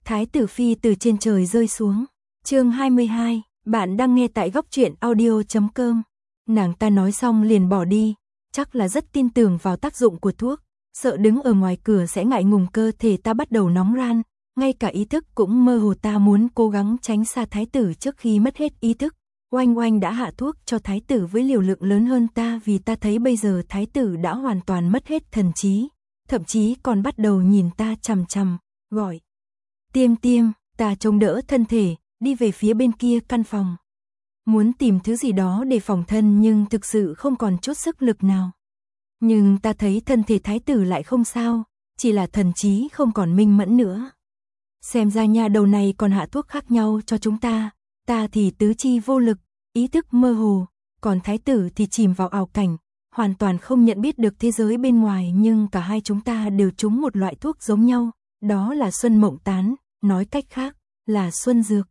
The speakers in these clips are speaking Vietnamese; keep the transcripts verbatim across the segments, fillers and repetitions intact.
Thái tử phi từ trên trời rơi xuống. Chương hai mươi hai, bạn đang nghe tại góc truyện audio chấm com. Nàng ta nói xong liền bỏ đi, chắc là rất tin tưởng vào tác dụng của thuốc, sợ đứng ở ngoài cửa sẽ ngại ngùng, cơ thể ta bắt đầu nóng ran, ngay cả ý thức cũng mơ hồ. Ta muốn cố gắng tránh xa thái tử trước khi mất hết ý thức. Oanh Oanh đã hạ thuốc cho thái tử với liều lượng lớn hơn ta, vì ta thấy bây giờ thái tử đã hoàn toàn mất hết thần trí, thậm chí còn bắt đầu nhìn ta chằm chằm, gọi. Tiêm tiêm, ta chống đỡ thân thể, đi về phía bên kia căn phòng. Muốn tìm thứ gì đó để phòng thân nhưng thực sự không còn chút sức lực nào. Nhưng ta thấy thân thể thái tử lại không sao, chỉ là thần trí không còn minh mẫn nữa. Xem ra nhà đầu này còn hạ thuốc khác nhau cho chúng ta, ta thì tứ chi vô lực, ý thức mơ hồ, còn thái tử thì chìm vào ảo cảnh, hoàn toàn không nhận biết được thế giới bên ngoài. Nhưng cả hai chúng ta đều trúng một loại thuốc giống nhau, đó là Xuân Mộng Tán, nói cách khác là Xuân Dược.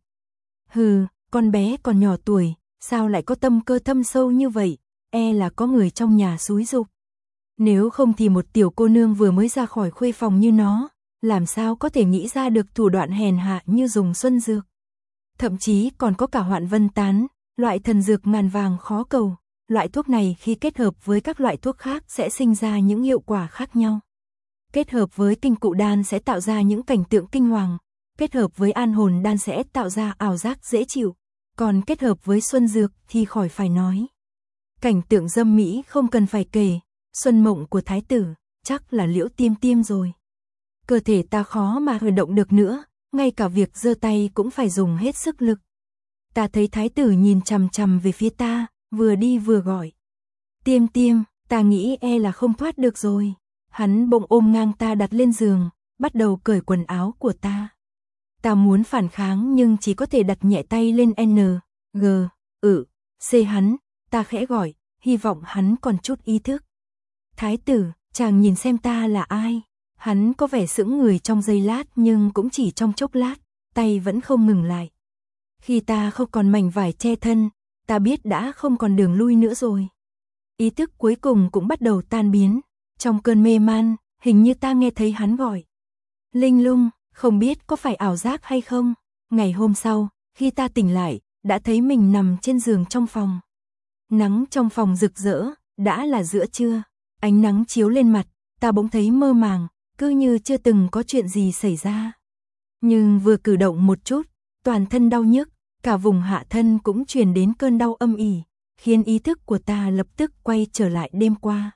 Hừ, con bé còn nhỏ tuổi, sao lại có tâm cơ thâm sâu như vậy, e là có người trong nhà xúi giục. Nếu không thì một tiểu cô nương vừa mới ra khỏi khuê phòng như nó, làm sao có thể nghĩ ra được thủ đoạn hèn hạ như dùng Xuân Dược. Thậm chí còn có cả Hoạn Vân Tán, loại thần dược ngàn vàng khó cầu. Loại thuốc này khi kết hợp với các loại thuốc khác sẽ sinh ra những hiệu quả khác nhau. Kết hợp với Kinh Cụ Đan sẽ tạo ra những cảnh tượng kinh hoàng, kết hợp với An Hồn Đan sẽ tạo ra ảo giác dễ chịu, còn kết hợp với Xuân Dược thì khỏi phải nói. Cảnh tượng dâm mỹ không cần phải kể, Xuân Mộng của thái tử, chắc là Liễu Tiêm Tiêm rồi. Cơ thể ta khó mà cử động được nữa, ngay cả việc giơ tay cũng phải dùng hết sức lực. Ta thấy thái tử nhìn chằm chằm về phía ta, vừa đi vừa gọi. Tiêm Tiêm, ta nghĩ e là không thoát được rồi. Hắn bỗng ôm ngang ta đặt lên giường, bắt đầu cởi quần áo của ta. Ta muốn phản kháng nhưng chỉ có thể đặt nhẹ tay lên N, G, ừ, C hắn, ta khẽ gọi, hy vọng hắn còn chút ý thức. Thái tử, chàng nhìn xem ta là ai? Hắn có vẻ sững người trong giây lát nhưng cũng chỉ trong chốc lát, tay vẫn không ngừng lại. Khi ta không còn mảnh vải che thân, ta biết đã không còn đường lui nữa rồi. Ý thức cuối cùng cũng bắt đầu tan biến. Trong cơn mê man, hình như ta nghe thấy hắn gọi. Linh lung, không biết có phải ảo giác hay không. Ngày hôm sau, khi ta tỉnh lại, đã thấy mình nằm trên giường trong phòng. Nắng trong phòng rực rỡ, đã là giữa trưa. Ánh nắng chiếu lên mặt, ta bỗng thấy mơ màng, cứ như chưa từng có chuyện gì xảy ra. Nhưng vừa cử động một chút, toàn thân đau nhức, cả vùng hạ thân cũng truyền đến cơn đau âm ỉ, khiến ý thức của ta lập tức quay trở lại đêm qua.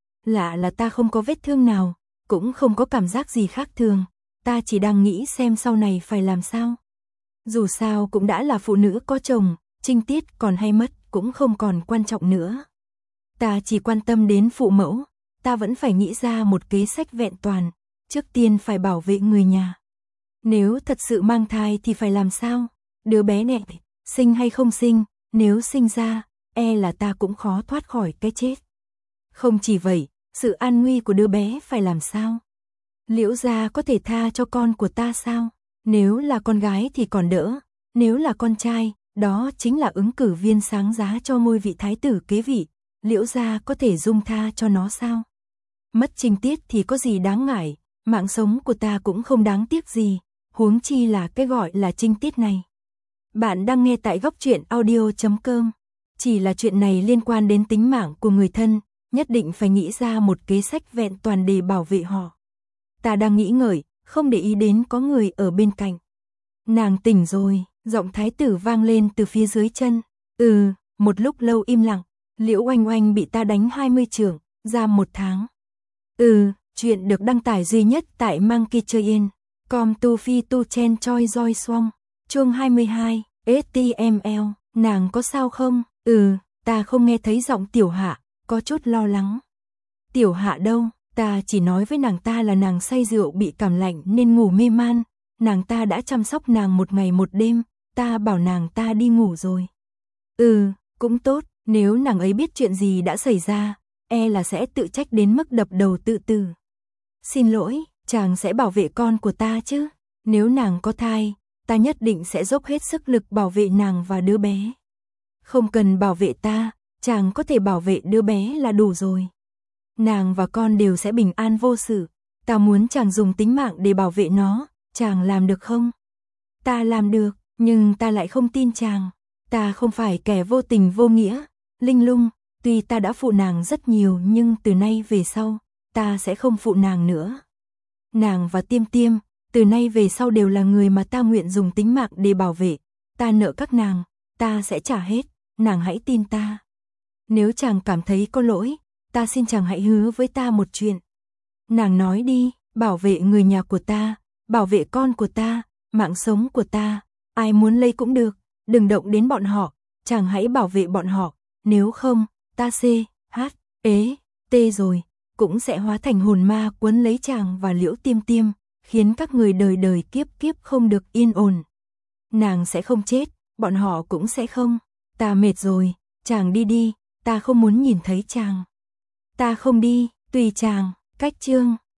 Lạ là ta không có vết thương nào, cũng không có cảm giác gì khác thường, ta chỉ đang nghĩ xem sau này phải làm sao. Dù sao cũng đã là phụ nữ có chồng, trinh tiết còn hay mất cũng không còn quan trọng nữa. Ta chỉ quan tâm đến phụ mẫu, ta vẫn phải nghĩ ra một kế sách vẹn toàn, trước tiên phải bảo vệ người nhà. Nếu thật sự mang thai thì phải làm sao? Đứa bé này, sinh hay không sinh, nếu sinh ra, e là ta cũng khó thoát khỏi cái chết. Không chỉ vậy, sự an nguy của đứa bé phải làm sao? Liễu gia có thể tha cho con của ta sao? Nếu là con gái thì còn đỡ, nếu là con trai, đó chính là ứng cử viên sáng giá cho ngôi vị thái tử kế vị, Liễu gia có thể dung tha cho nó sao? Mất trinh tiết thì có gì đáng ngại, mạng sống của ta cũng không đáng tiếc gì, huống chi là cái gọi là trinh tiết này. Bạn đang nghe tại góc truyện audio chấm com. Chỉ là chuyện này liên quan đến tính mạng của người thân, nhất định phải nghĩ ra một kế sách vẹn toàn để bảo vệ họ. Ta đang nghĩ ngợi, không để ý đến có người ở bên cạnh. Nàng tỉnh rồi, giọng thái tử vang lên từ phía dưới chân. Ừ, một lúc lâu im lặng, Liễu Oanh Oanh bị ta đánh hai mươi chưởng, giam một tháng. Ừ, chuyện được đăng tải duy nhất tại Monkey Chơi Yên. Com tu phi tu chen choi roi xoong. Chương hai mươi hai, ét tê em lờ, nàng có sao không? Ừ, ta không nghe thấy giọng Tiểu Hạ, có chút lo lắng. Tiểu Hạ đâu? Ta chỉ nói với nàng ta là nàng say rượu bị cảm lạnh nên ngủ mê man. Nàng ta đã chăm sóc nàng một ngày một đêm, ta bảo nàng ta đi ngủ rồi. Ừ, cũng tốt, nếu nàng ấy biết chuyện gì đã xảy ra, e là sẽ tự trách đến mức đập đầu tự tử. Xin lỗi, chàng sẽ bảo vệ con của ta chứ? Nếu nàng có thai, ta nhất định sẽ dốc hết sức lực bảo vệ nàng và đứa bé. Không cần bảo vệ ta, chàng có thể bảo vệ đứa bé là đủ rồi. Nàng và con đều sẽ bình an vô sự, ta muốn chàng dùng tính mạng để bảo vệ nó, chàng làm được không? Ta làm được, nhưng ta lại không tin chàng. Ta không phải kẻ vô tình vô nghĩa. Linh Lung, tuy ta đã phụ nàng rất nhiều nhưng từ nay về sau, ta sẽ không phụ nàng nữa. Nàng và Tiêm Tiêm, từ nay về sau đều là người mà ta nguyện dùng tính mạng để bảo vệ. Ta nợ các nàng, ta sẽ trả hết, nàng hãy tin ta. Nếu chàng cảm thấy có lỗi, ta xin chàng hãy hứa với ta một chuyện. Nàng nói đi, bảo vệ người nhà của ta, bảo vệ con của ta, mạng sống của ta, ai muốn lây cũng được, đừng động đến bọn họ, chàng hãy bảo vệ bọn họ, nếu không, ta C, H, ế, T rồi, cũng sẽ hóa thành hồn ma quấn lấy chàng và Liễu Tiêm Tiêm, khiến các người đời đời kiếp kiếp không được yên ổn. Nàng sẽ không chết, bọn họ cũng sẽ không, ta mệt rồi, chàng đi đi, ta không muốn nhìn thấy chàng. Ta không đi, tùy chàng, cách chương.